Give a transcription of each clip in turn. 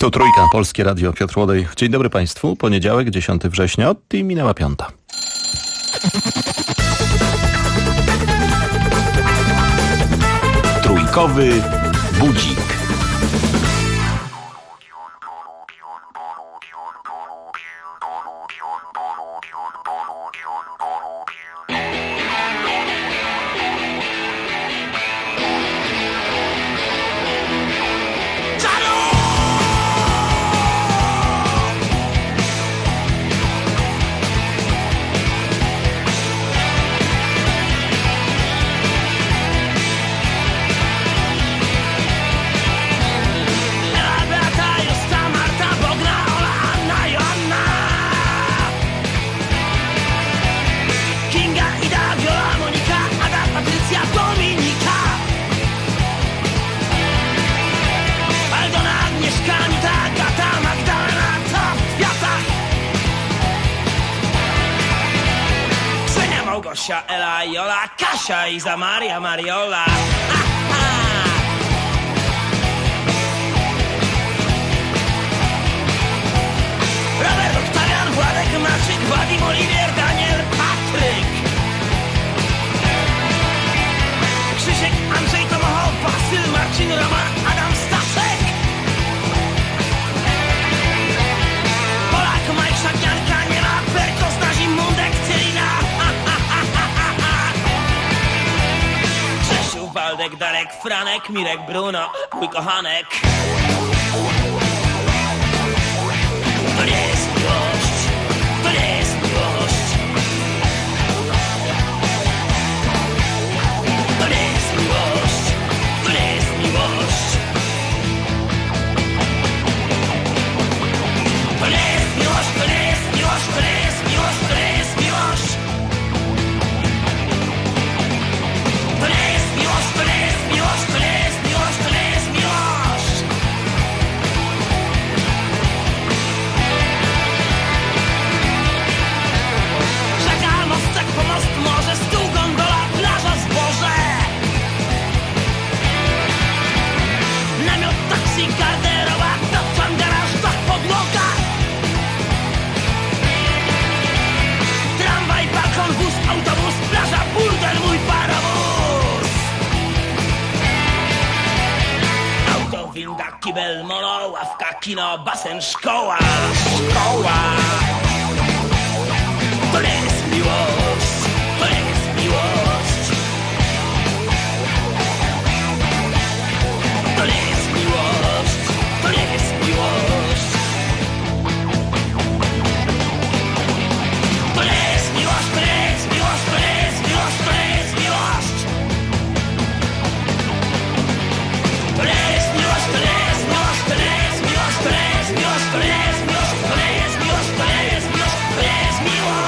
Tu Trójka, Polskie Radio, Piotr Łodej. Dzień dobry Państwu. Poniedziałek, 10 września, i minęła 5. Trójkowy budzik. Gosia, Ela, Jola, Kasia, Iza, Maria, Mariola. Robert, Octavian, Władek, Maciek, Wadim, Oliwier, Daniel, Patryk, Krzysiek, Andrzej, Tomasz, Wasyl, Marcin, Roman, Adam, Staszek, Polak, Majszak, Janka, nie ma, Perkos, Nazim, Mundek, Cyrina, Waldek, Darek, Franek, Mirek, Bruno, mój kochanek. To nie jest miłość, to nie jest miłość. To nie jest miłość, to nie jest miłość. To nie jest miłość, to nie jest miłość, to nie jest miłość, to nie jest miłość. To nie jest miłość, to nie jest miłość, to nie jest miłość, to nie jest miłość. Rzeka, mostek, pomost, morze, stół, gondola, plaża, zboże. Namiot, taksi, garderoba, topczan, garaż, dach, podłoga. Tramwaj, balkon, wóz, autobus, plaża, burdel, mój parowóz. Auto, winda, kibel, mono, ławka, kino, basen, szkoła. Szkoła. To nie jest miłość, to nie jest miłość. To nie jest miłość, to nie jest miłość. To nie jest miłość, to nie jest miłość, to nie jest miłość, to nie jest miłość. To nie jest miłość, to nie jest miłość, to nie jest miłość, to nie jest miłość, to nie jest miłość, to nie jest miłość, to nie jest miłość, to nie jest miłość.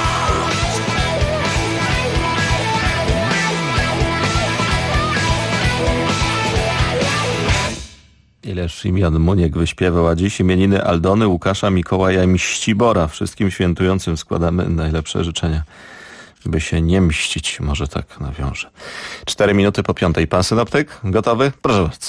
Ileż imion Muniek wyśpiewał, a dziś imieniny Aldony, Łukasza, Mikołaja i Mścibora. Wszystkim świętującym składamy najlepsze życzenia, by się nie mścić. Może tak nawiążę. 4 minuty po 5. Pan synoptyk? Gotowy? Proszę bardzo.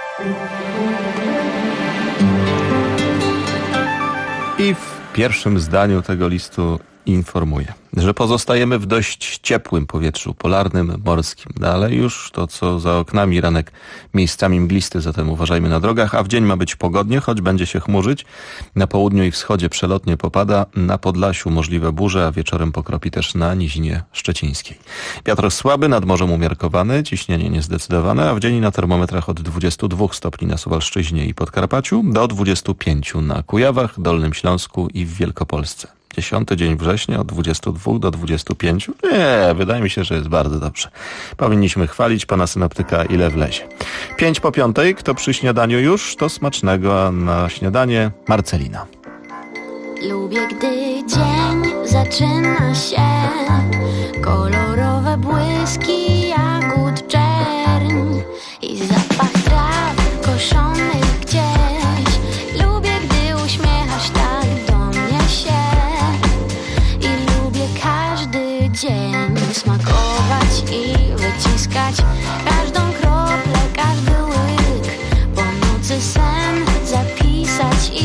I w pierwszym zdaniu tego listu informuję, że pozostajemy w dość ciepłym powietrzu polarnym, morskim. Dalej już to, co za oknami, ranek miejscami mglisty, zatem uważajmy na drogach, a w dzień ma być pogodnie, choć będzie się chmurzyć. Na południu i wschodzie przelotnie popada, na Podlasiu możliwe burze, a wieczorem pokropi też na nizinie szczecińskiej. Wiatr słaby, nad morzem umiarkowany, ciśnienie niezdecydowane, a w dzień na termometrach od 22 stopni na Suwalszczyźnie i Podkarpaciu do 25 na Kujawach, Dolnym Śląsku i w Wielkopolsce. 10 dzień września od 22 do 25. Nie, wydaje mi się, że jest bardzo dobrze. Powinniśmy chwalić pana synoptyka, ile wlezie. 5 po 5. Kto przy śniadaniu już, to smacznego, a na śniadanie Marcelina. Lubię, gdy dzień zaczyna się, kolorowe błyski jagód czerń i zapach traw koszonych gdzieś. Lubię, gdy uśmiechasz tak do mnie się i lubię każdy dzień smakować i wyciskać każdą kroplę, każdy łyk, po nocy sen zapisać i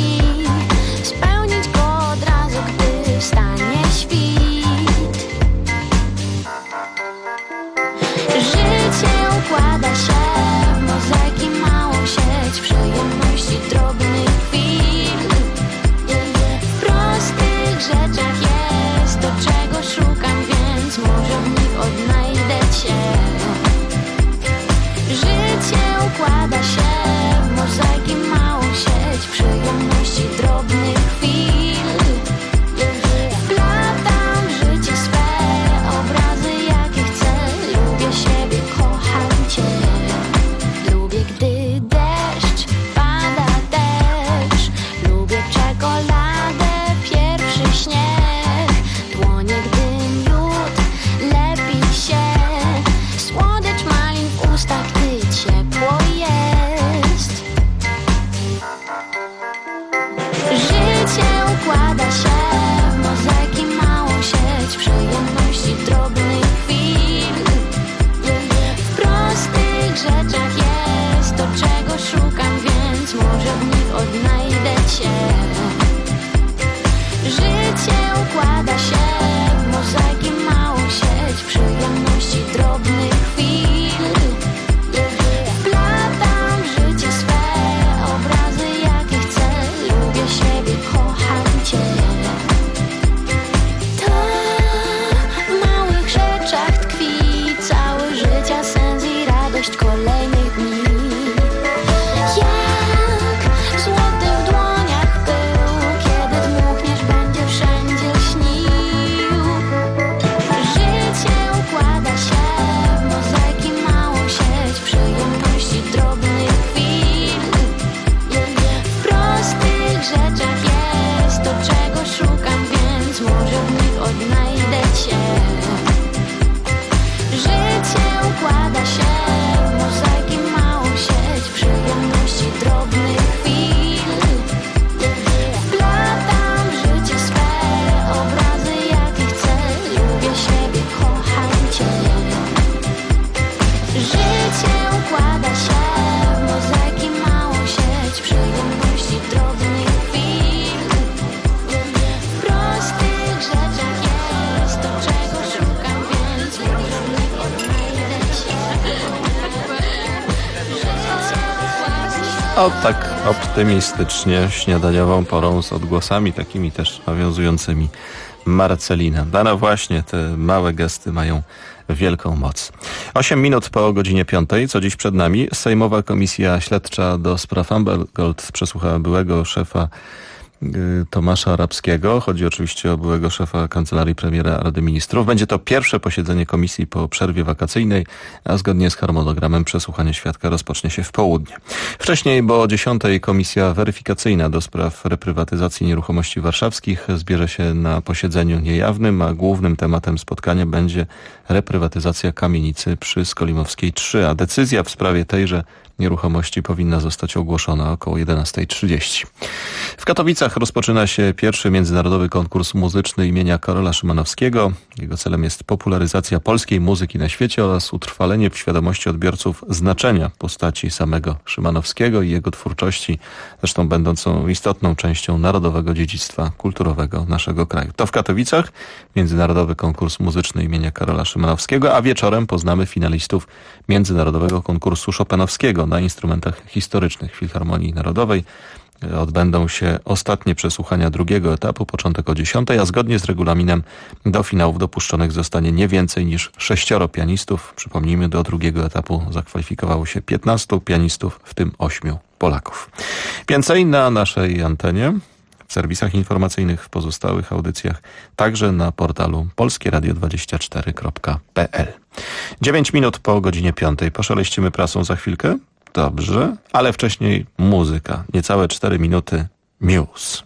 O, tak optymistycznie śniadaniową porą z odgłosami takimi też nawiązującymi Marcelina. No właśnie, te małe gesty mają wielką moc. 8 minut po godzinie 5, co dziś przed nami, Sejmowa Komisja Śledcza do spraw Amber Gold przesłuchała byłego szefa Tomasza Arabskiego. Chodzi oczywiście o byłego szefa Kancelarii Premiera Rady Ministrów. Będzie to pierwsze posiedzenie komisji po przerwie wakacyjnej, a zgodnie z harmonogramem przesłuchanie świadka rozpocznie się w południe. Wcześniej, bo o 10 Komisja Weryfikacyjna do spraw reprywatyzacji nieruchomości warszawskich zbierze się na posiedzeniu niejawnym, a głównym tematem spotkania będzie reprywatyzacja kamienicy przy Skolimowskiej 3, a decyzja w sprawie tejże nieruchomości powinna zostać ogłoszona około 11:30. W Katowicach rozpoczyna się pierwszy międzynarodowy konkurs muzyczny imienia Karola Szymanowskiego. Jego celem jest popularyzacja polskiej muzyki na świecie oraz utrwalenie w świadomości odbiorców znaczenia postaci samego Szymanowskiego i jego twórczości, zresztą będącą istotną częścią narodowego dziedzictwa kulturowego naszego kraju. To w Katowicach międzynarodowy konkurs muzyczny imienia Karola Szymanowskiego, a wieczorem poznamy finalistów międzynarodowego konkursu chopinowskiego na instrumentach historycznych Filharmonii Narodowej. Odbędą się ostatnie przesłuchania drugiego etapu, początek o 10, a zgodnie z regulaminem do finałów dopuszczonych zostanie nie więcej niż 6 pianistów. Przypomnijmy, do drugiego etapu zakwalifikowało się 15 pianistów, w tym 8 Polaków. Więcej na naszej antenie, w serwisach informacyjnych, w pozostałych audycjach, także na portalu polskieradio24.pl. 9 minut po godzinie 5. Poszeleścimy prasą za chwilkę. Dobrze, ale wcześniej muzyka. Niecałe 4 minuty. Muse.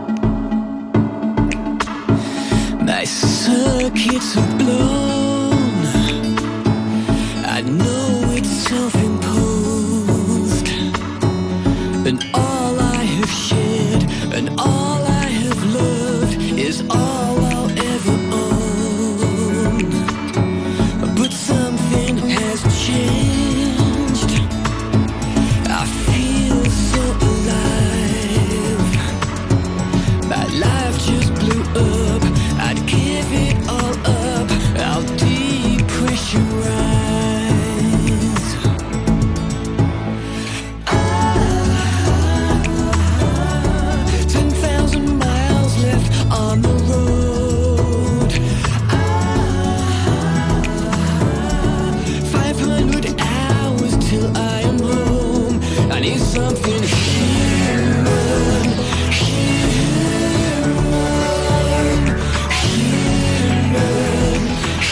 My circuits are blown. I know it's self-imposed. And all I have shared and all I have loved is all I'll ever own. But something has changed. I feel so alive. My life just blew up. I'd give it all up. I'll depressurize. 10,000 miles left on the road. 500 hours till I am home. I need something human, human, human,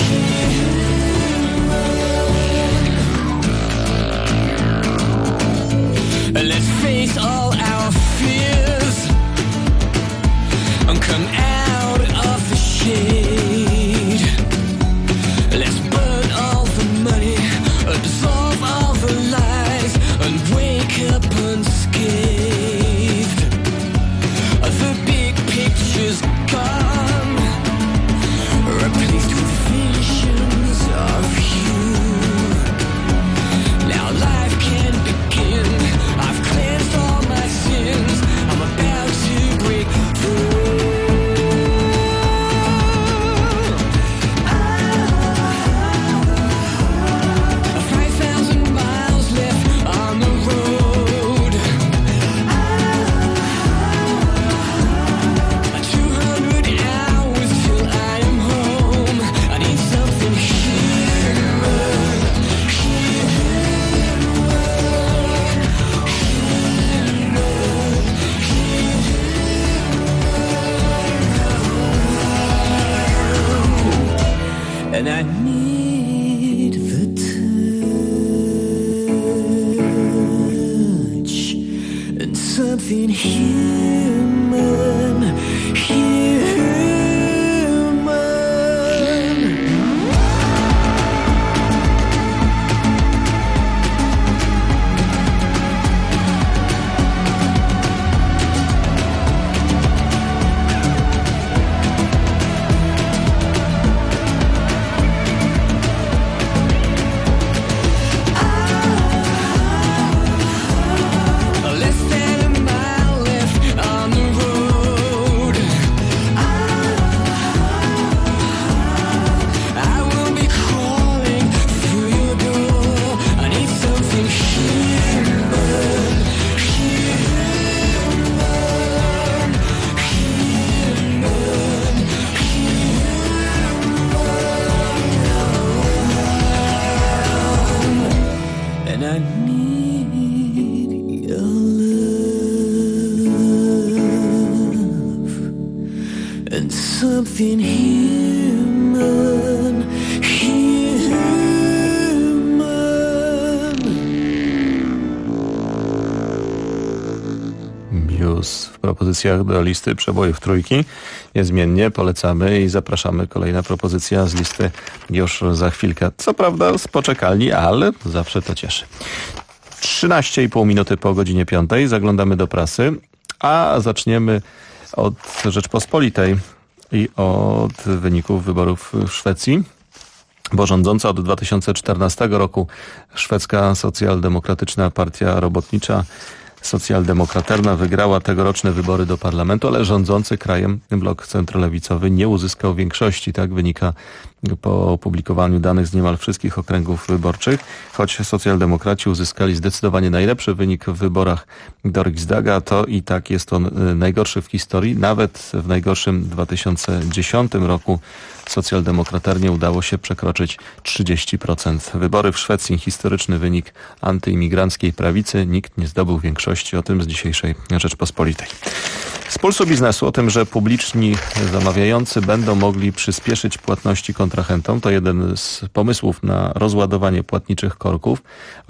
human. Let's face all our fears and come out of the shade. Let's burn all the money, absorb all the lies, and wake up unscathed. The big picture's gone, replaced with visions of you. Now life can begin. I've cleansed all my sins. I'm about to break through. 5,000 miles left on the road. 200 hours till I am home. I need something human, human. And I need the touch and something human, human. something human. Muse w propozycjach do listy przebojów trójki. Niezmiennie polecamy i zapraszamy. Kolejna propozycja z listy już za chwilkę. Co prawda z poczekalni, ale zawsze to cieszy. 13,5 minuty po godzinie 5. Zaglądamy do prasy, a zaczniemy od Rzeczpospolitej i od wyników wyborów w Szwecji. Bo rządząca od 2014 roku szwedzka socjaldemokratyczna partia robotnicza Socjaldemokraterna wygrała tegoroczne wybory do parlamentu, ale rządzący krajem blok centrolewicowy nie uzyskał większości. Tak wynika po opublikowaniu danych z niemal wszystkich okręgów wyborczych. Choć socjaldemokraci uzyskali zdecydowanie najlepszy wynik w wyborach do Riksdaga, to i tak jest on najgorszy w historii. Nawet w najgorszym 2010 roku socjaldemokraternie udało się przekroczyć 30%. Wybory w Szwecji, historyczny wynik antyimigranckiej prawicy. Nikt nie zdobył większości. O tym z dzisiejszej Rzeczpospolitej. Z Pulsu Biznesu o tym, że publiczni zamawiający będą mogli przyspieszyć płatności kontrahentom. To jeden z pomysłów na rozładowanie płatniczych korków.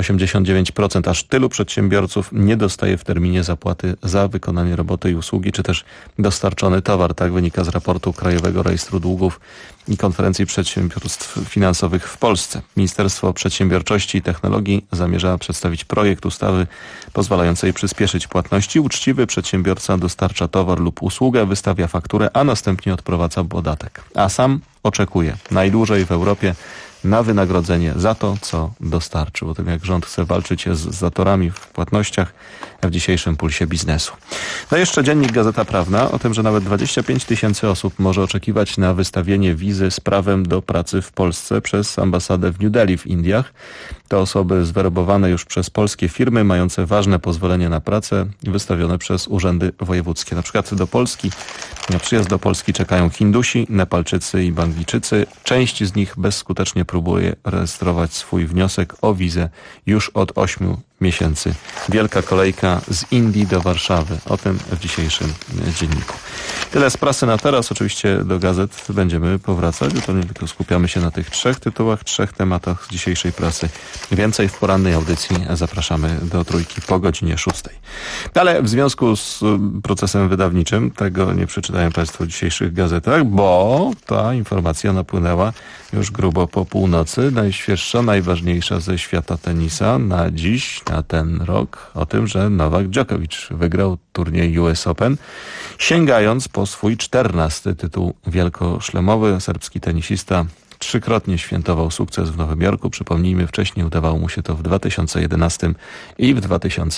89% aż tylu przedsiębiorców nie dostaje w terminie zapłaty za wykonanie roboty i usługi, czy też dostarczony towar. Tak wynika z raportu Krajowego Rejestru Długów i Konferencji Przedsiębiorstw Finansowych w Polsce. Ministerstwo Przedsiębiorczości i Technologii zamierza przedstawić projekt ustawy pozwalającej przyspieszyć płatności. Uczciwy przedsiębiorca dostarcza towar lub usługę, wystawia fakturę, a następnie odprowadza podatek. A sam oczekuje najdłużej w Europie na wynagrodzenie za to, co dostarczył. O tym, jak rząd chce walczyć z zatorami w płatnościach w dzisiejszym Pulsie Biznesu. No jeszcze dziennik Gazeta Prawna o tym, że nawet 25 000 osób może oczekiwać na wystawienie wizy z prawem do pracy w Polsce przez ambasadę w New Delhi w Indiach. To osoby zwerbowane już przez polskie firmy, mające ważne pozwolenie na pracę, wystawione przez urzędy wojewódzkie. Na przykład do Polski, na przyjazd do Polski czekają Hindusi, Nepalczycy i Banglijczycy. Część z nich bezskutecznie próbuje rejestrować swój wniosek o wizę już od 8 miesięcy. Wielka kolejka z Indii do Warszawy. O tym w dzisiejszym dzienniku. Tyle z prasy na teraz. Oczywiście do gazet będziemy powracać. To nie tylko skupiamy się na tych 3 tytułach, 3 tematach z dzisiejszej prasy. Więcej w porannej audycji. Zapraszamy do trójki po godzinie 6. Ale w związku z procesem wydawniczym, tego nie przeczytałem Państwu w dzisiejszych gazetach, bo ta informacja napłynęła już grubo po północy. Najświeższa, najważniejsza ze świata tenisa na dziś, na ten rok, o tym, że Nowak Djokovic wygrał turniej US Open, sięgając po swój 14. tytuł wielkoszlemowy. Serbski tenisista trzykrotnie świętował sukces w Nowym Jorku. Przypomnijmy, wcześniej udawało mu się to w 2011 i w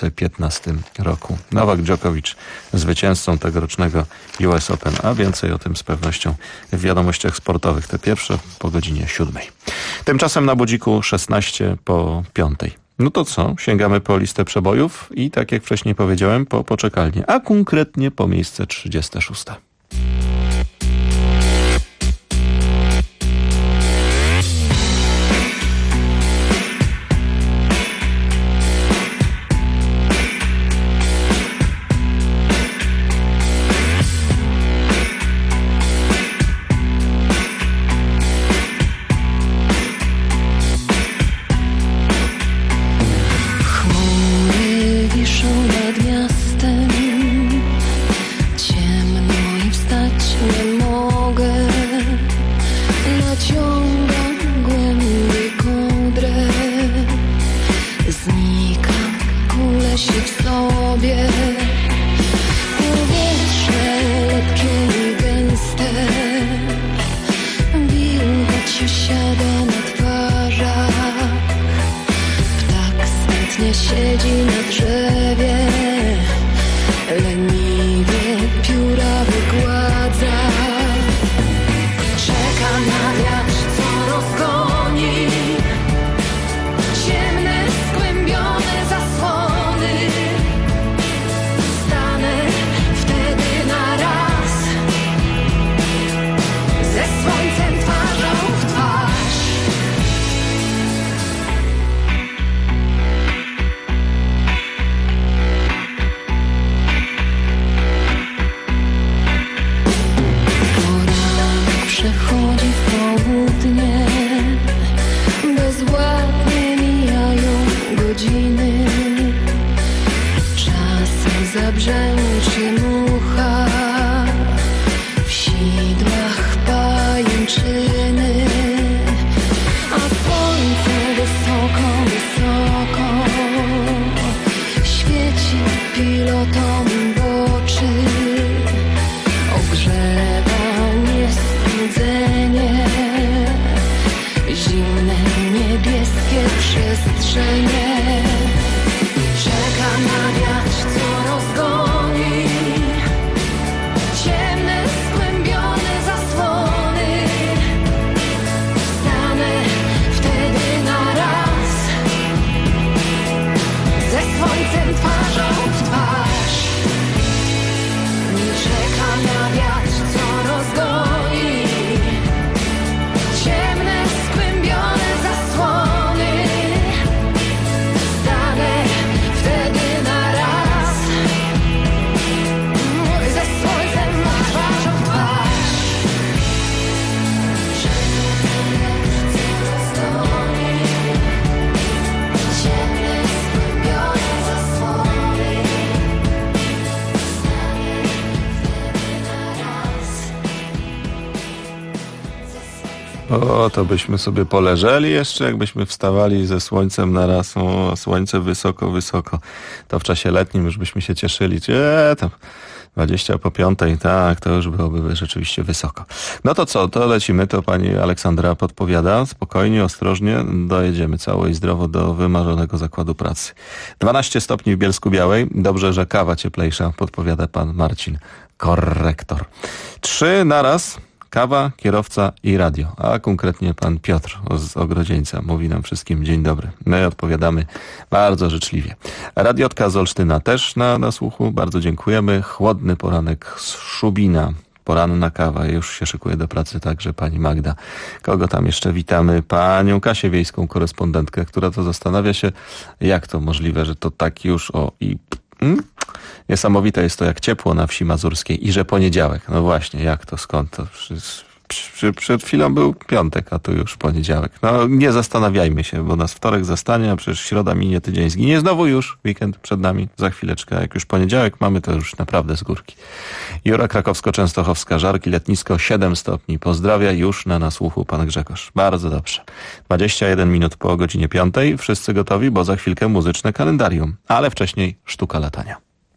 2015 roku. Nowak Djokovic zwycięzcą tegorocznego US Open, a więcej o tym z pewnością w wiadomościach sportowych. Te pierwsze po godzinie 7. Tymczasem na budziku 16 po 5. No to co? Sięgamy po listę przebojów i tak jak wcześniej powiedziałem, po poczekalnię, a konkretnie po miejsce 36. O, to byśmy sobie poleżeli jeszcze, jakbyśmy wstawali ze słońcem naraz. O, słońce wysoko, wysoko. To w czasie letnim już byśmy się cieszyli. Tam 20 po 5, tak, to już byłoby rzeczywiście wysoko. No to co, to lecimy, to pani Aleksandra podpowiada. Spokojnie, ostrożnie, dojedziemy cało i zdrowo do wymarzonego zakładu pracy. 12 stopni w Bielsku-Białej. Dobrze, że kawa cieplejsza, podpowiada pan Marcin, korektor. 3 naraz. Kawa, kierowca i radio, a konkretnie pan Piotr z Ogrodzieńca mówi nam wszystkim dzień dobry. My odpowiadamy bardzo życzliwie. Radiotka z Olsztyna też na słuchu, bardzo dziękujemy. Chłodny poranek z Szubina, poranna kawa, już się szykuje do pracy także pani Magda. Kogo tam jeszcze witamy? Panią Kasię Wiejską, korespondentkę, która to zastanawia się, jak to możliwe, że to tak już niesamowite jest to, jak ciepło na wsi mazurskiej i że poniedziałek. No właśnie, jak to, skąd to? Przed chwilą był piątek, a tu już poniedziałek. No nie zastanawiajmy się, bo nas wtorek zastanie, a przecież środa minie, tydzień zginie. Znowu już weekend przed nami, za chwileczkę. A jak już poniedziałek mamy, to już naprawdę z górki. Jura Krakowsko-Częstochowska, Żarki, Letnisko, 7 stopni. Pozdrawia już na nasłuchu pan Grzegorz. Bardzo dobrze. 21 minut po godzinie 5. Wszyscy gotowi, bo za chwilkę muzyczne kalendarium. Ale wcześniej sztuka latania.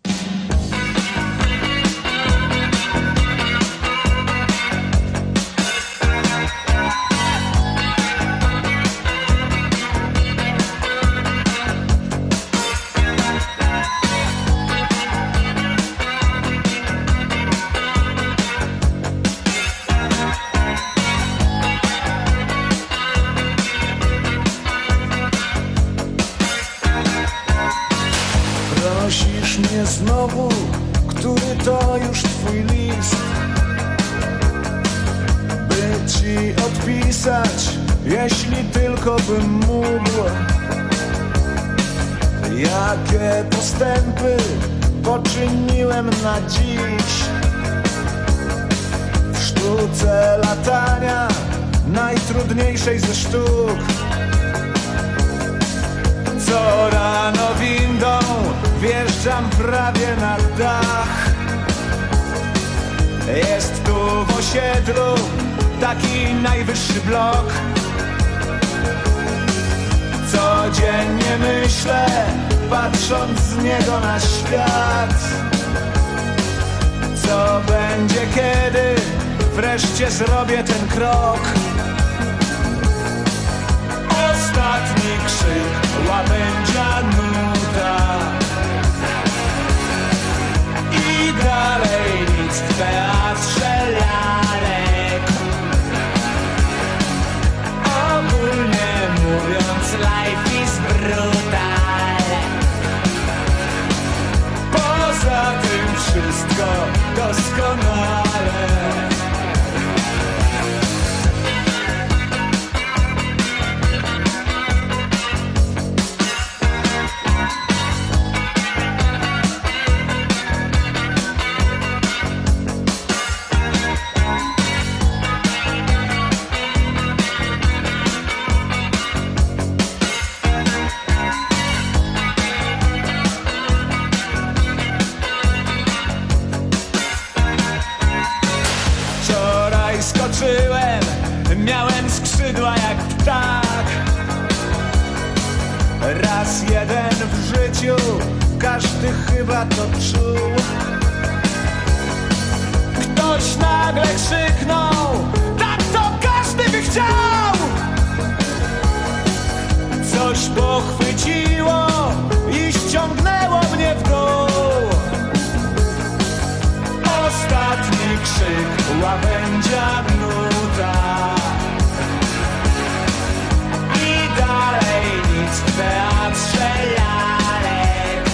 Prosisz mnie znowu, który to już twój list, by ci odpisać, jeśli tylko bym mógł. Jakie postępy poczyniłem na dziś w sztuce latania, najtrudniejszej ze sztuk. Co rano windą wjeżdżam prawie na dach. Jest tu w osiedlu taki najwyższy blok. Codziennie myślę, patrząc z niego na świat, co będzie, kiedy wreszcie zrobię ten krok. Ostatni krzyk, łabędzia nuda i dalej nic w teatrze lalek. Ogólnie mówiąc, life is brutal. Poza tym wszystko doskonale. Miałem skrzydła jak ptak. Raz jeden w życiu, każdy chyba to czuł. Ktoś nagle krzyknął, tak to każdy by chciał. Coś pochwyciło i ściągnęło mnie w dół. Ostatni krzyk, łabędzia nuda i dalej nic w teatrze lalek.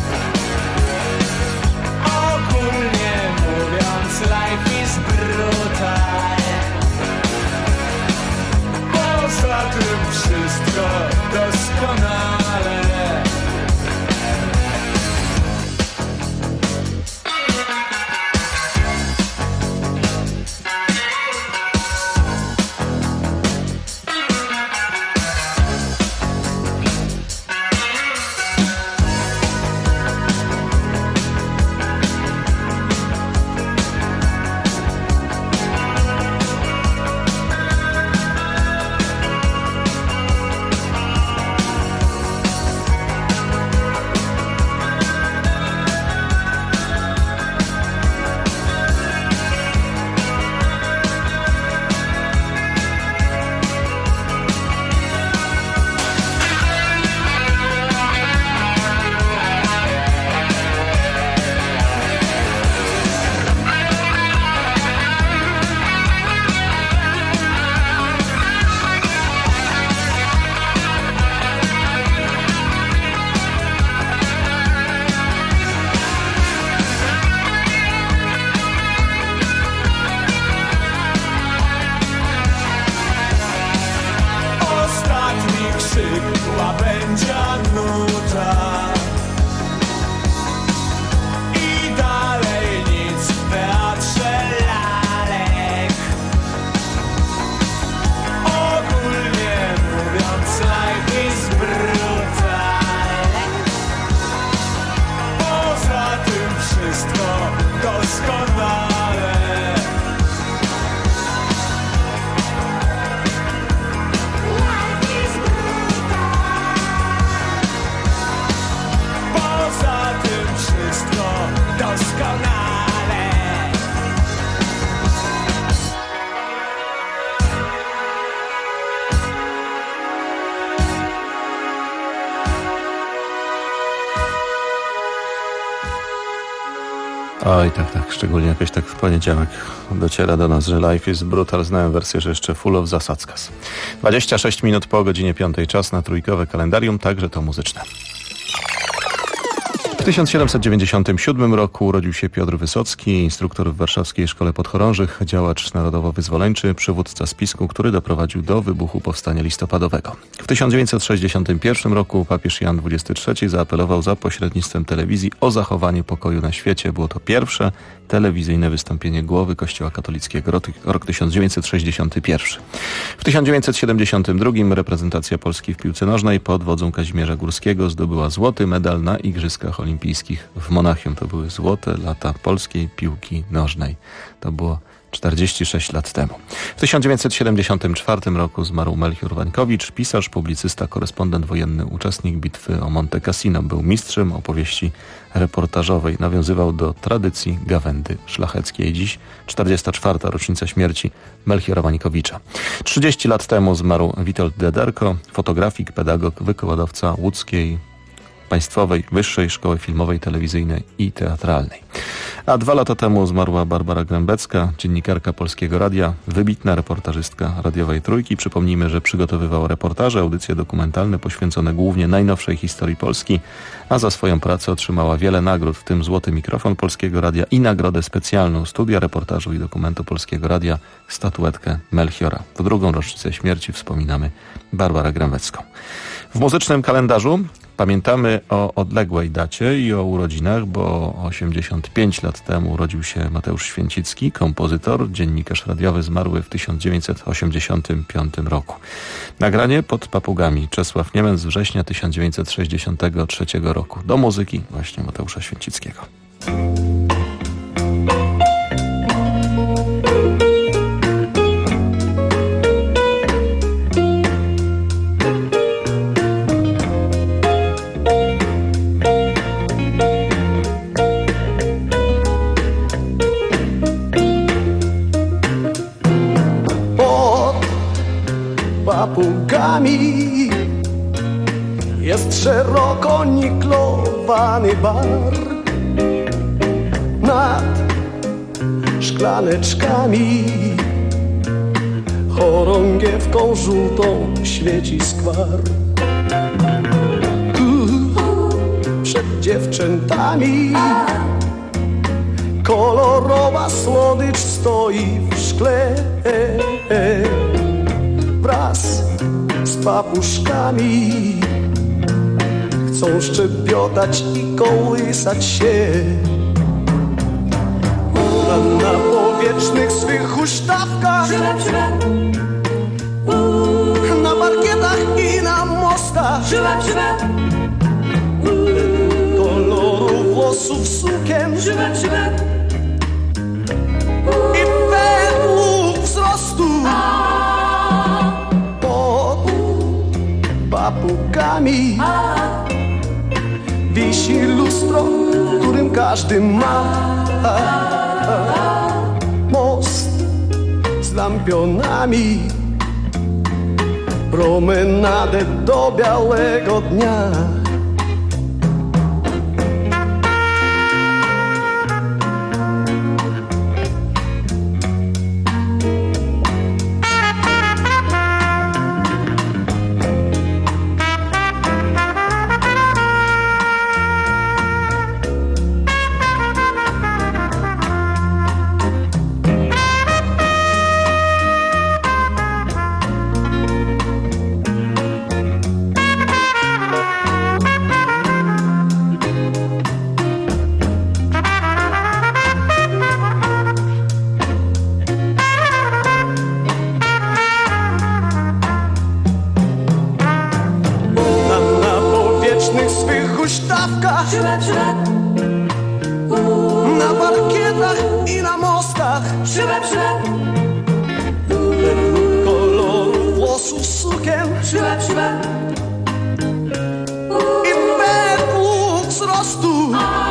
Ogólnie mówiąc, life is brutal. Poza tym wszystko doskonale. Oj, tak, szczególnie jakoś tak w poniedziałek dociera do nas, że Life is Brutal. Znałem wersję, że jeszcze Full of Zasadzkas. 26 minut po godzinie 5, czas na trójkowe kalendarium, także to muzyczne. W 1797 roku urodził się Piotr Wysocki, instruktor w Warszawskiej Szkole Podchorążych, działacz narodowo-wyzwoleńczy, przywódca spisku, który doprowadził do wybuchu Powstania Listopadowego. W 1961 roku papież Jan XXIII zaapelował za pośrednictwem telewizji o zachowanie pokoju na świecie. Było to pierwsze telewizyjne wystąpienie głowy Kościoła katolickiego, rok 1961. W 1972 reprezentacja Polski w piłce nożnej pod wodzą Kazimierza Górskiego zdobyła złoty medal na Igrzyskach Olimpijskich w Monachium. To były złote lata polskiej piłki nożnej. To było 46 lat temu. W 1974 roku zmarł Melchior Wańkowicz, pisarz, publicysta, korespondent wojenny, uczestnik bitwy o Monte Cassino. Był mistrzem opowieści reportażowej. Nawiązywał do tradycji gawędy szlacheckiej. Dziś 44. rocznica śmierci Melchiora Wańkowicza. 30 lat temu zmarł Witold Dederko, fotografik, pedagog, wykładowca łódzkiej Państwowej Wyższej Szkoły Filmowej, Telewizyjnej i Teatralnej. A 2 lata temu zmarła Barbara Grębecka, dziennikarka Polskiego Radia, wybitna reportażystka radiowej Trójki. Przypomnijmy, że przygotowywała reportaże, audycje dokumentalne poświęcone głównie najnowszej historii Polski, a za swoją pracę otrzymała wiele nagród, w tym Złoty Mikrofon Polskiego Radia i nagrodę specjalną Studia Reportażu i Dokumentu Polskiego Radia, statuetkę Melchiora. W 2. rocznicę śmierci wspominamy Barbarę Grębecką. W muzycznym kalendarzu pamiętamy o odległej dacie i o urodzinach, bo 85 lat temu urodził się Mateusz Święcicki, kompozytor, dziennikarz radiowy, zmarły w 1985 roku. Nagranie Pod papugami, Czesław Niemiec z września 1963 roku. Do muzyki właśnie Mateusza Święcickiego. Papugami jest szeroko niklowany bar. Nad szklaneczkami chorągiewką żółtą świeci skwar. Tu przed dziewczętami kolorowa słodycz stoi w szkle. Wraz z papuszkami chcą szczebiotać i kołysać się. Na powietrznych swych huśtawkach, na parkietach i na mostach, koloru włosów sukien i według wzrostu. Papugami wisi lustro, którym każdy ma. Most z lampionami, promenadę do białego dnia. Na parkietach i na mostach, koloru włosów sukien i według wzrostu.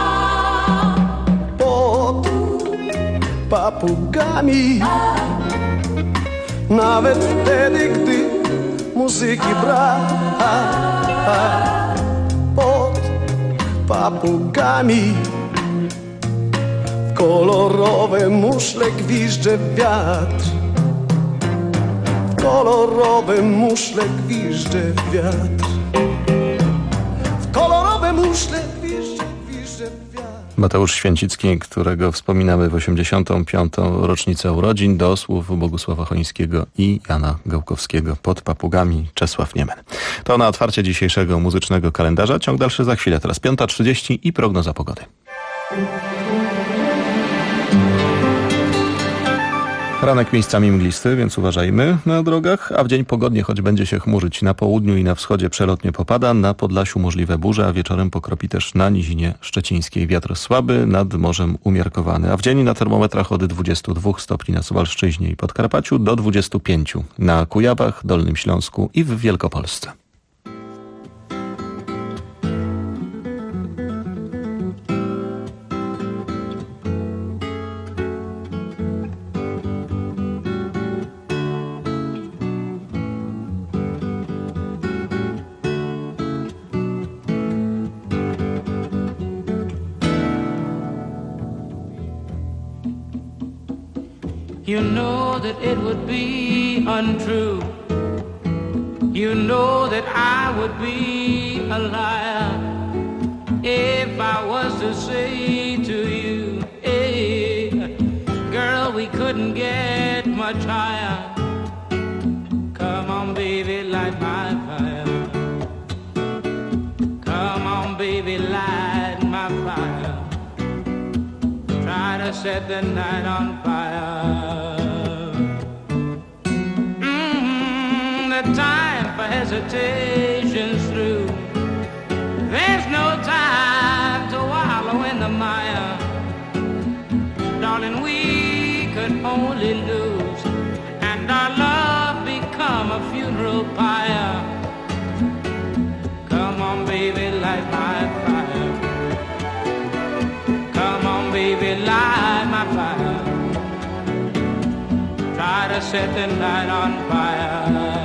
Pod papugami, nawet wtedy, gdy muzyki brak. Pod papugami kolorowe muszle gwizdże wiatr. Kolorowe muszle gwizdże wiatr. Kolorowe muszle gwizdże wiatr. Mateusz Święcicki, którego wspominamy w 85. rocznicę urodzin, do słów Bogusława Chońskiego i Jana Gałkowskiego. Pod papugami Czesław Niemen. To na otwarcie dzisiejszego muzycznego kalendarza. Ciąg dalszy za chwilę. Teraz 5:30 i prognoza pogody. Ranek miejscami mglisty, więc uważajmy na drogach, a w dzień pogodnie, choć będzie się chmurzyć. Na południu i na wschodzie przelotnie popada, na Podlasiu możliwe burze, a wieczorem pokropi też na nizinie szczecińskiej. Wiatr słaby, nad morzem umiarkowany, a w dzień na termometrach od 22 stopni na Suwalszczyźnie i Podkarpaciu do 25 na Kujawach, Dolnym Śląsku i w Wielkopolsce. You know that it would be untrue. You know that I would be a liar if I was to say to you, hey, girl, we couldn't get much higher. Come on, baby, light my fire. Come on, baby, light my fire. Try to set the night on fire. The time for hesitation's through. There's no time to wallow in the mire. Darling, we could only lose, and our love become a funeral pyre. Come on, baby, light my fire. Come on, baby, light my fire. Try to set the night on fire.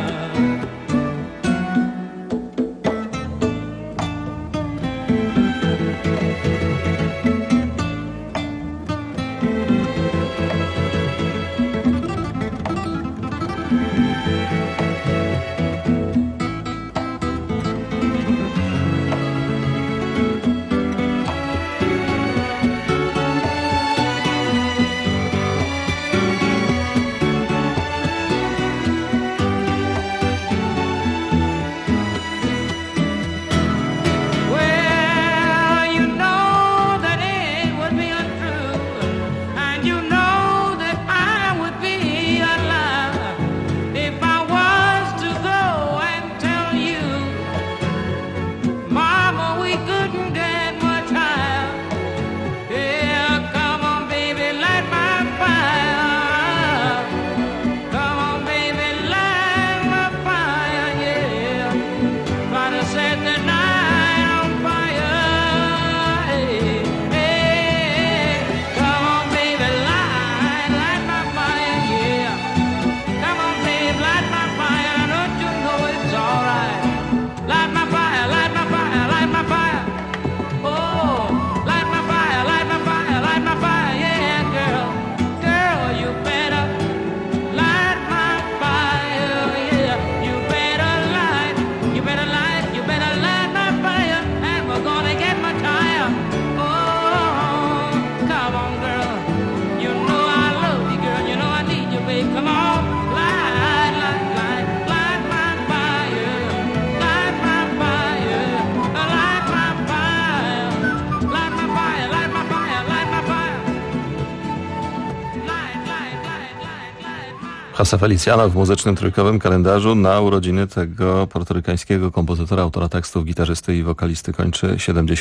José Feliciano w muzycznym trójkowym kalendarzu na urodziny tego portorykańskiego kompozytora, autora tekstów, gitarzysty i wokalisty kończy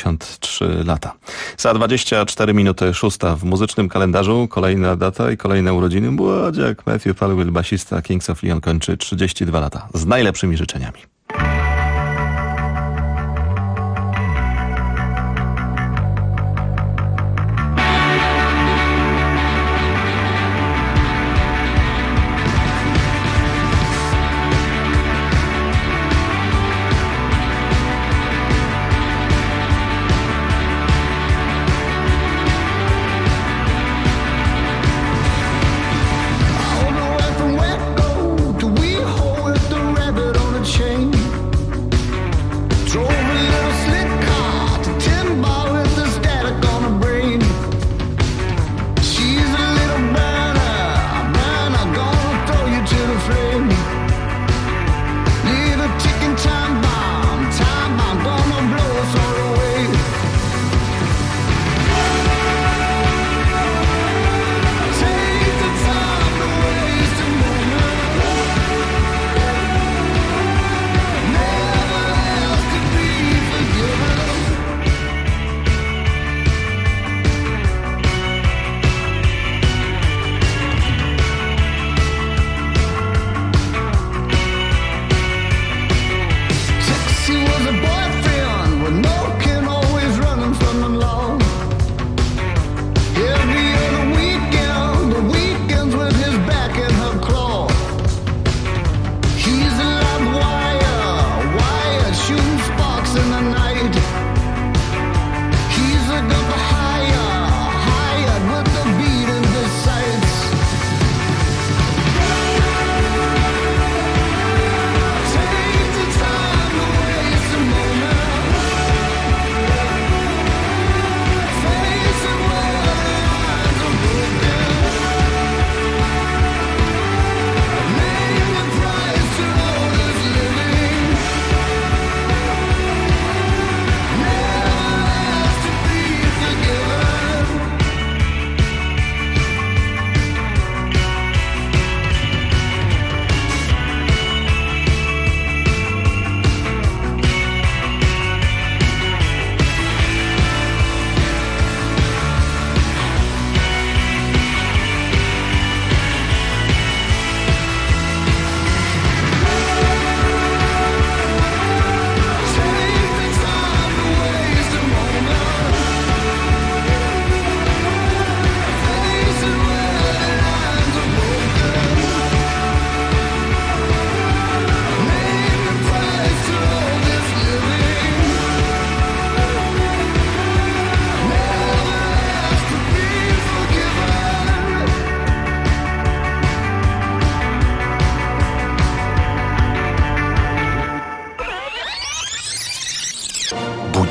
73 lata. Za 24 minuty 6 w muzycznym kalendarzu kolejna data i kolejne urodziny. Młodziak Matthew Falwell, basista Kings of Leon, kończy 32 lata. Z najlepszymi życzeniami.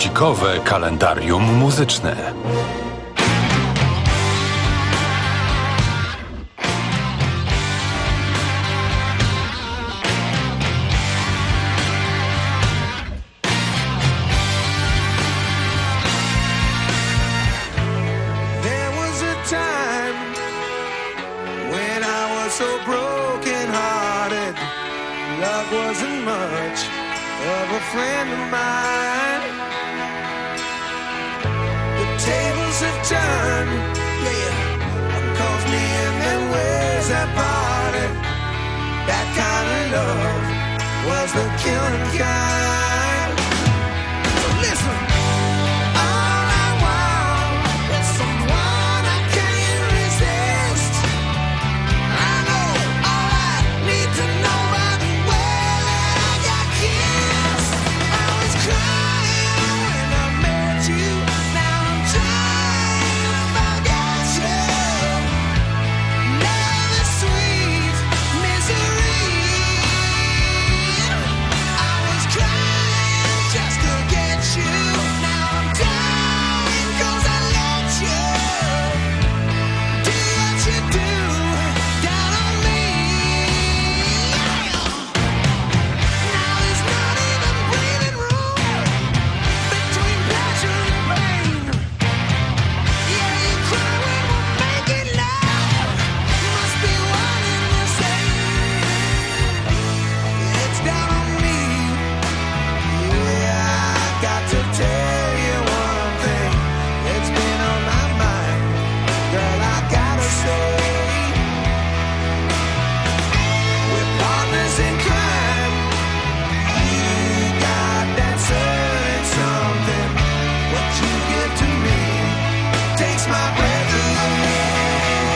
budzikowe kalendarium muzyczne. Wasn't much of a friend of mine. The tables have turned, yeah. Calls me in and wears that party. That kind of love was the killing kind. So listen, all I want is someone I can't resist. I know all I need to know.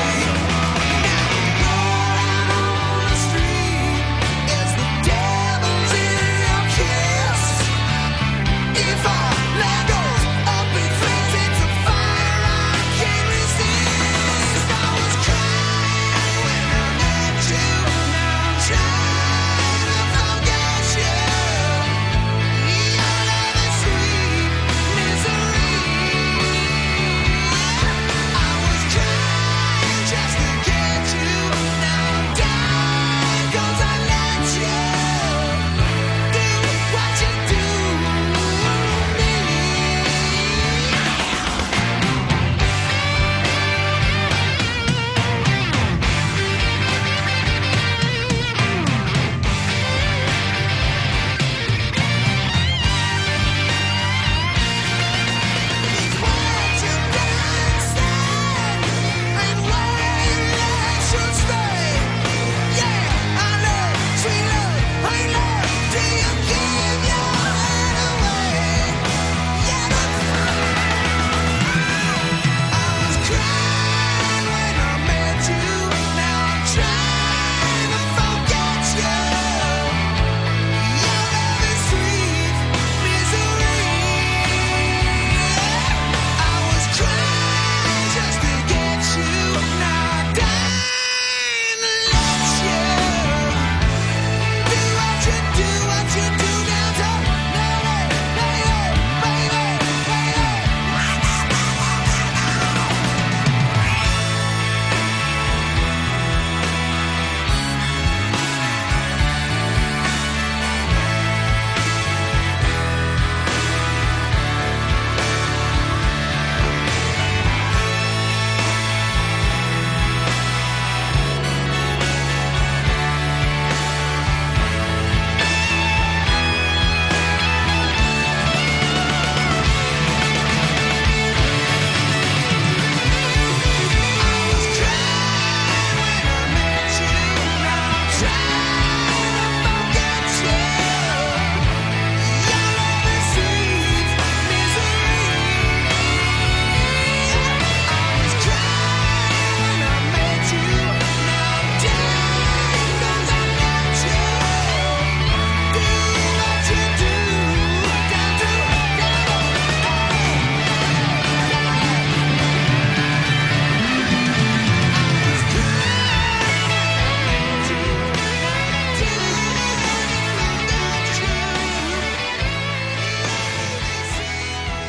Devil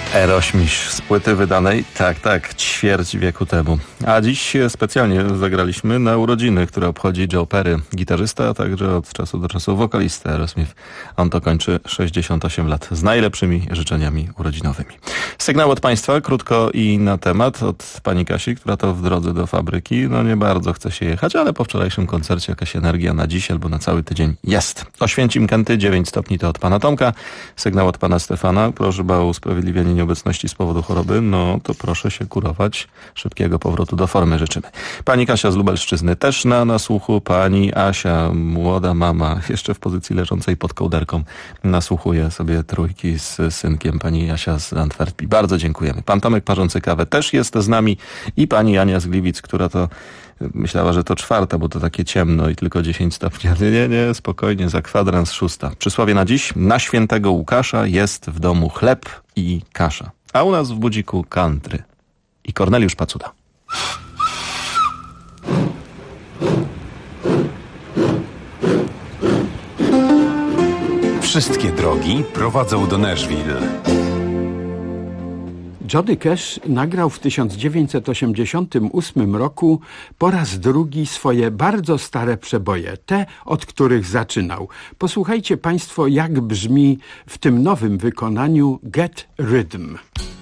Erośmiś z płyty wydanej, tak, ćwierć wieku temu. A dziś specjalnie zagraliśmy na urodziny, które obchodzi Joe Perry, gitarzysta, a także od czasu do czasu wokalista Aerosmith. On to kończy 68 lat z najlepszymi życzeniami urodzinowymi. Sygnał od Państwa, krótko i na temat, od pani Kasi, która to w drodze do fabryki. No nie bardzo chce się jechać, ale po wczorajszym koncercie jakaś energia na dziś albo na cały tydzień jest. Oświęcim Kęty, 9 stopni to od pana Tomka. Sygnał od pana Stefana, prośba o usprawiedliwienie nieobecności z powodu choroby, no to proszę się kurować. Szybkiego powrotu do formy życzymy. Pani Kasia z Lubelszczyzny też na słuchu. Pani Asia, młoda mama, jeszcze w pozycji leżącej pod kołderką, nasłuchuje sobie trójki z synkiem. Pani Asia z Antwerpii. Bardzo dziękujemy. Pan Tomek parzący kawę też jest z nami i pani Ania z Gliwic, która to myślała, że to 4, bo to takie ciemno i tylko 10 stopni. Nie, spokojnie, za kwadrans 6. Przysłowie na dziś: na świętego Łukasza jest w domu chleb i kasza. A u nas w budziku country i Korneliusz Pacuda. Wszystkie drogi prowadzą do Nashville. Johnny Cash nagrał w 1988 roku po raz drugi swoje bardzo stare przeboje, te, od których zaczynał. Posłuchajcie Państwo, jak brzmi w tym nowym wykonaniu Get Rhythm.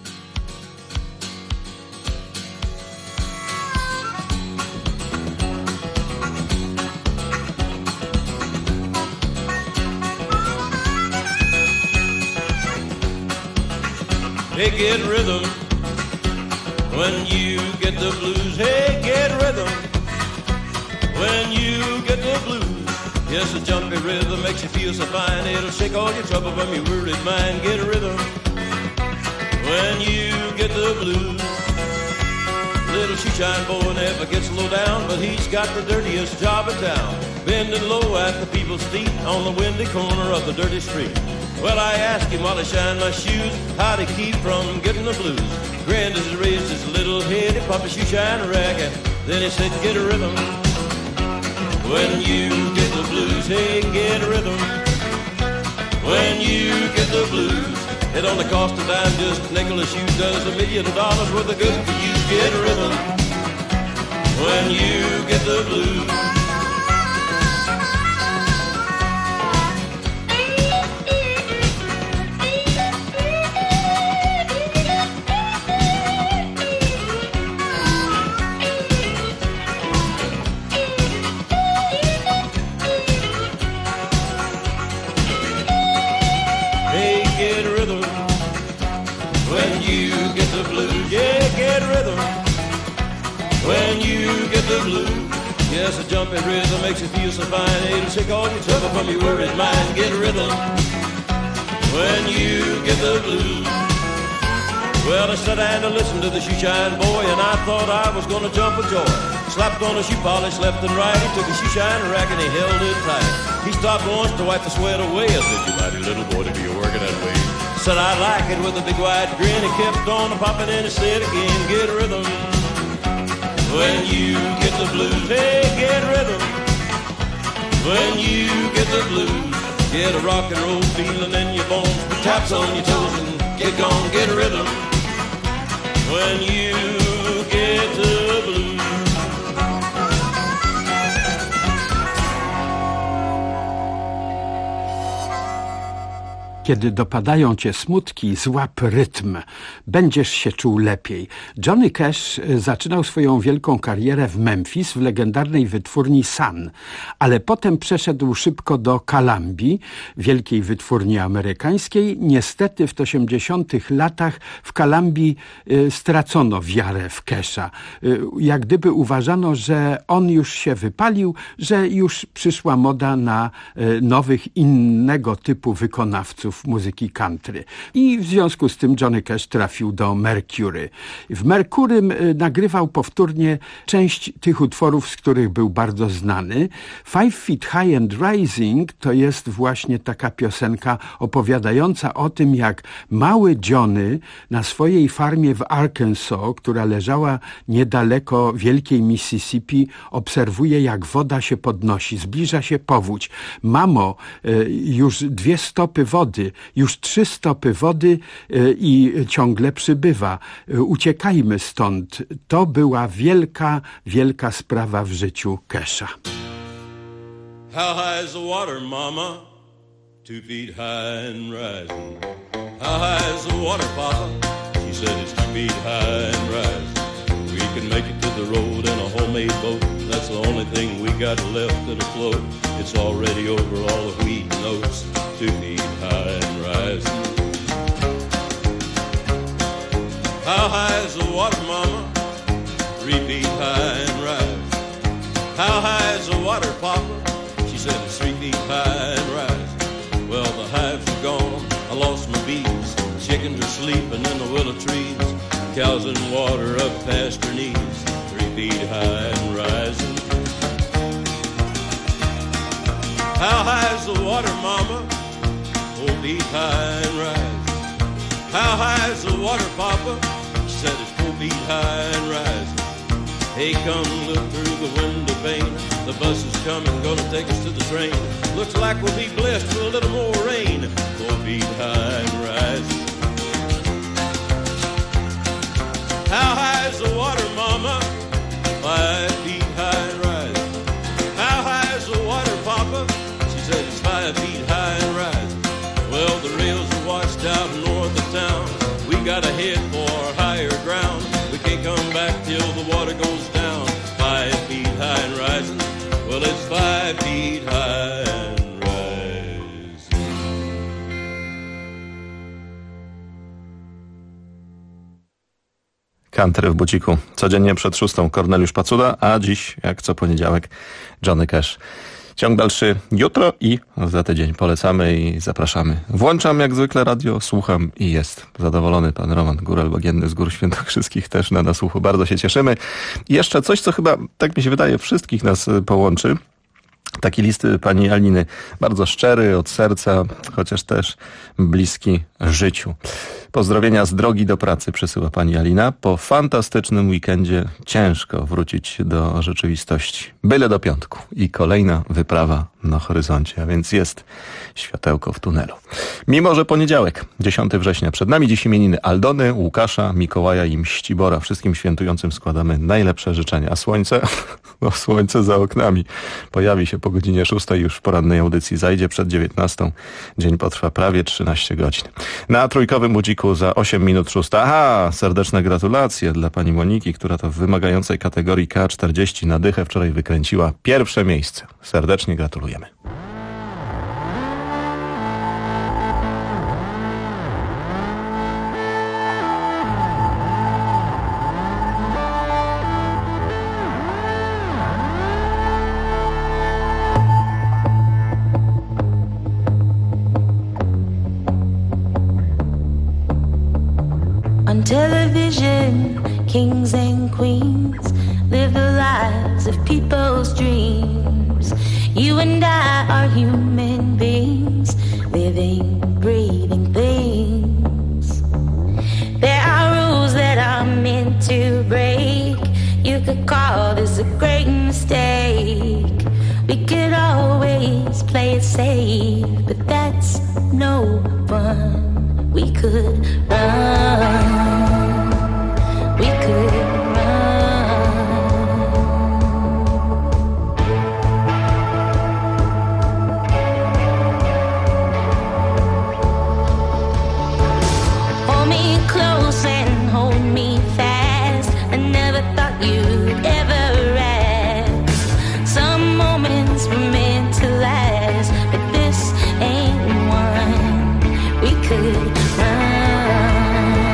Hey, get rhythm when you get the blues. Hey, get rhythm when you get the blues. Yes, a jumpy rhythm makes you feel so fine. It'll shake all your trouble from your worried mind. Get rhythm when you get the blues. Little shoeshine boy never gets low down, but he's got the dirtiest job in town, bending low at the people's feet on the windy corner of the dirty street. Well, I asked him while he shined my shoes how to keep from getting the blues. Grinned as he raised his little head, he pumped a shoe shine rag, and then he said, get a rhythm when you get the blues. Hey, get a rhythm when you get the blues. It only costs a dime, just a nickel a shoe, does $1 million worth of good for you. Get a rhythm when you get the blues. When you get the blues, yes, a jumping rhythm makes you feel so fine. It'll shake all your trouble from your worried mind. Get a rhythm when you get the blues. Well, I sat down to listen to the shoeshine boy, and I thought I was gonna jump with joy. Slapped on the shoe polish left and right. He took a shoeshine rack and he held it tight. He stopped once to wipe the sweat away. I said, you mighty little boy to be working that way. Said I like it with a big wide grin. He kept on popping and he said again, get a rhythm when you get the blues. Hey, get rhythm when you get the blues. Get a rock and roll feeling in your bones, put taps on your toes and get gone. Get a rhythm when you get the blues. Kiedy dopadają cię smutki, złap rytm. Będziesz się czuł lepiej. Johnny Cash zaczynał swoją wielką karierę w Memphis, w legendarnej wytwórni Sun, ale potem przeszedł szybko do Columbia, wielkiej wytwórni amerykańskiej. Niestety w 80 latach w Columbia stracono wiarę w Casha. Jak gdyby uważano, że on już się wypalił, że już przyszła moda na nowych, innego typu wykonawców muzyki country. I w związku z tym Johnny Cash trafił do Mercury. W Mercurym nagrywał powtórnie część tych utworów, z których był bardzo znany. 5 Feet High and Rising to jest właśnie taka piosenka opowiadająca o tym, jak mały Johnny na swojej farmie w Arkansas, która leżała niedaleko wielkiej Mississippi, obserwuje, jak woda się podnosi, zbliża się powódź. Mamo, już 2 stopy wody, wody, już 3 stopy wody i ciągle przybywa. Uciekajmy stąd. To była wielka, wielka sprawa w życiu Kesha. How high is the water, mama? 2 feet high and rising. How high is the water, papa? She said it's 2 feet high and rising. We can make it to the road in a homemade boat. That's the only thing we got left to float. It's already over all the weed notes. 2 feet high and rising. How high is the water, mama? 3 feet high and rising. How high is the water, papa? She said it's 3 feet high and rising. Well, the hives are gone, I lost my bees. Chickens are sleeping in the willow trees. Cows in water up past her knees. 3 feet high and rising. How high is the water, mama? 4 feet high and rising. How high is the water, papa? She said it's 4 feet high and rising. Hey, come look through the window pane. The bus is coming, gonna take us to the train. Looks like we'll be blessed with a little more rain. 4 feet high and rising. How high is the water, mama? 5 feet high and rising. How high is the water, papa? She said it's 5 feet high and rising. Well, the rails are washed out north of town. We gotta head for higher ground. We can't come back till the water goes down. 5 feet high and rising. Well, it's 5 feet high and rising. Country w buciku. Codziennie przed 6 Korneliusz Pacuda, a dziś, jak co poniedziałek, Johnny Cash. Ciąg dalszy jutro i za tydzień. Polecamy i zapraszamy. Włączam jak zwykle radio, słucham i jest zadowolony pan Roman Górel-Bagienny z Gór Świętokrzyskich też na nasłuchu. Bardzo się cieszymy. I jeszcze coś, co chyba, tak mi się wydaje, wszystkich nas połączy. Taki list pani Aliny, bardzo szczery, od serca, chociaż też bliski życiu. Pozdrowienia z drogi do pracy przysyła pani Alina. Po fantastycznym weekendzie ciężko wrócić do rzeczywistości. Byle do piątku i kolejna wyprawa na horyzoncie, a więc jest światełko w tunelu. Mimo że poniedziałek, 10 września, przed nami dziś imieniny Aldony, Łukasza, Mikołaja i Mścibora. Wszystkim świętującym składamy najlepsze życzenia. A słońce? No słońce za oknami. Pojawi się po godzinie 6 już w porannej audycji. Zajdzie przed 19. Dzień potrwa prawie 13 godzin. Na trójkowym budziku za 8 minut 6. Aha, serdeczne gratulacje dla pani Moniki, która to w wymagającej kategorii K40 na dychę wczoraj wykręciła pierwsze miejsce. Serdecznie gratulujemy. On television, kings and queens live the lives of people's dreams. You and I are human beings, living, breathing things. There are rules that are meant to break. You could call this a great mistake. We could always play it safe, but that's no fun. We could run, we could hold me close and hold me fast. I never thought you'd ever rest. Some moments were meant to last, but this ain't one. We could run.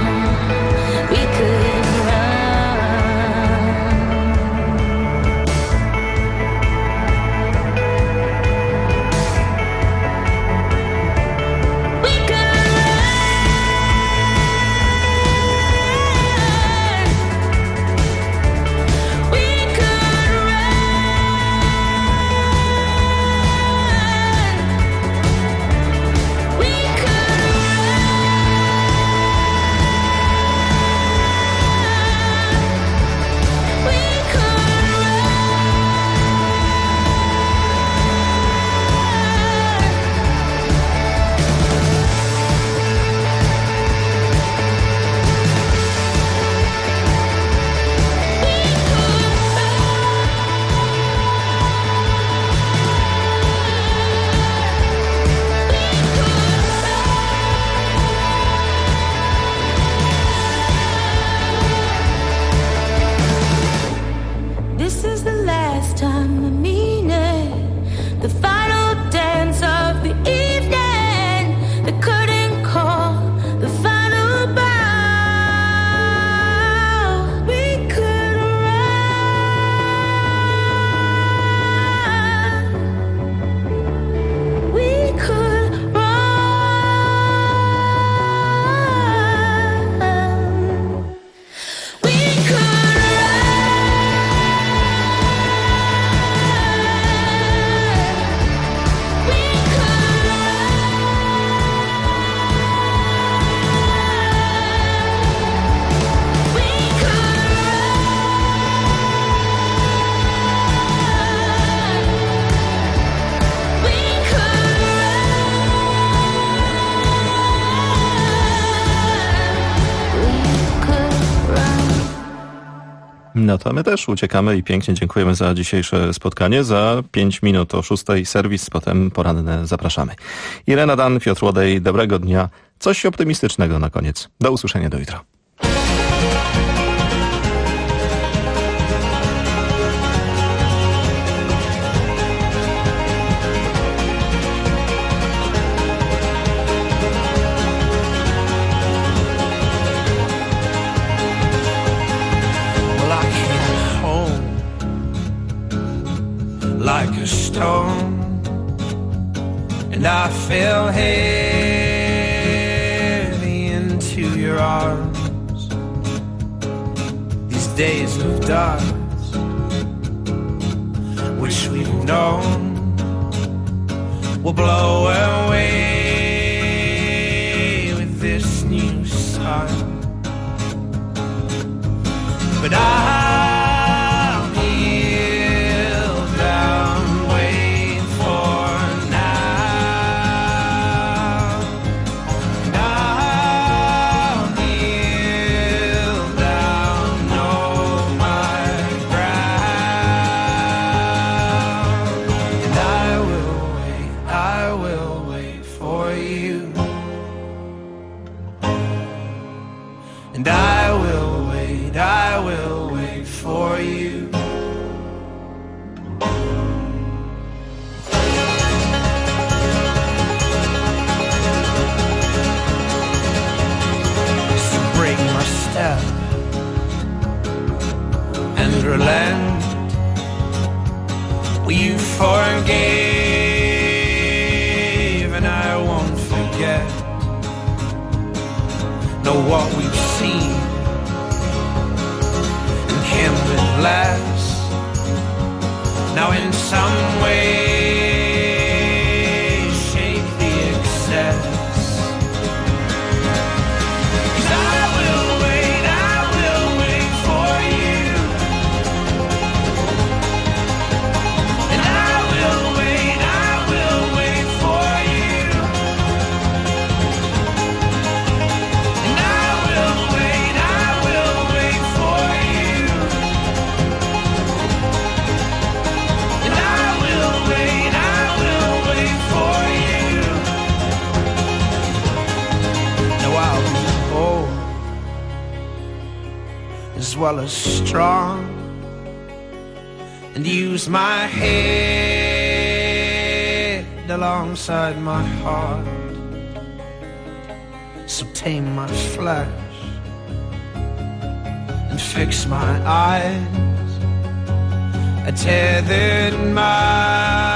no to my też uciekamy i pięknie dziękujemy za dzisiejsze spotkanie. Za 5 minut o 6 serwis, potem poranne zapraszamy. Irena Dan, Piotr Łodej, dobrego dnia. Coś optymistycznego na koniec. Do usłyszenia, do jutra. Like a stone, and I fell heavy into your arms. These days of dark, which we've known, will blow away with this new sun. But relent. You forgave and I won't forget. Know what we've seen and can't live less. Now in some way shape the excess. As well as strong, and use my head alongside my heart. So tame my flesh and fix my eyes. I tethered my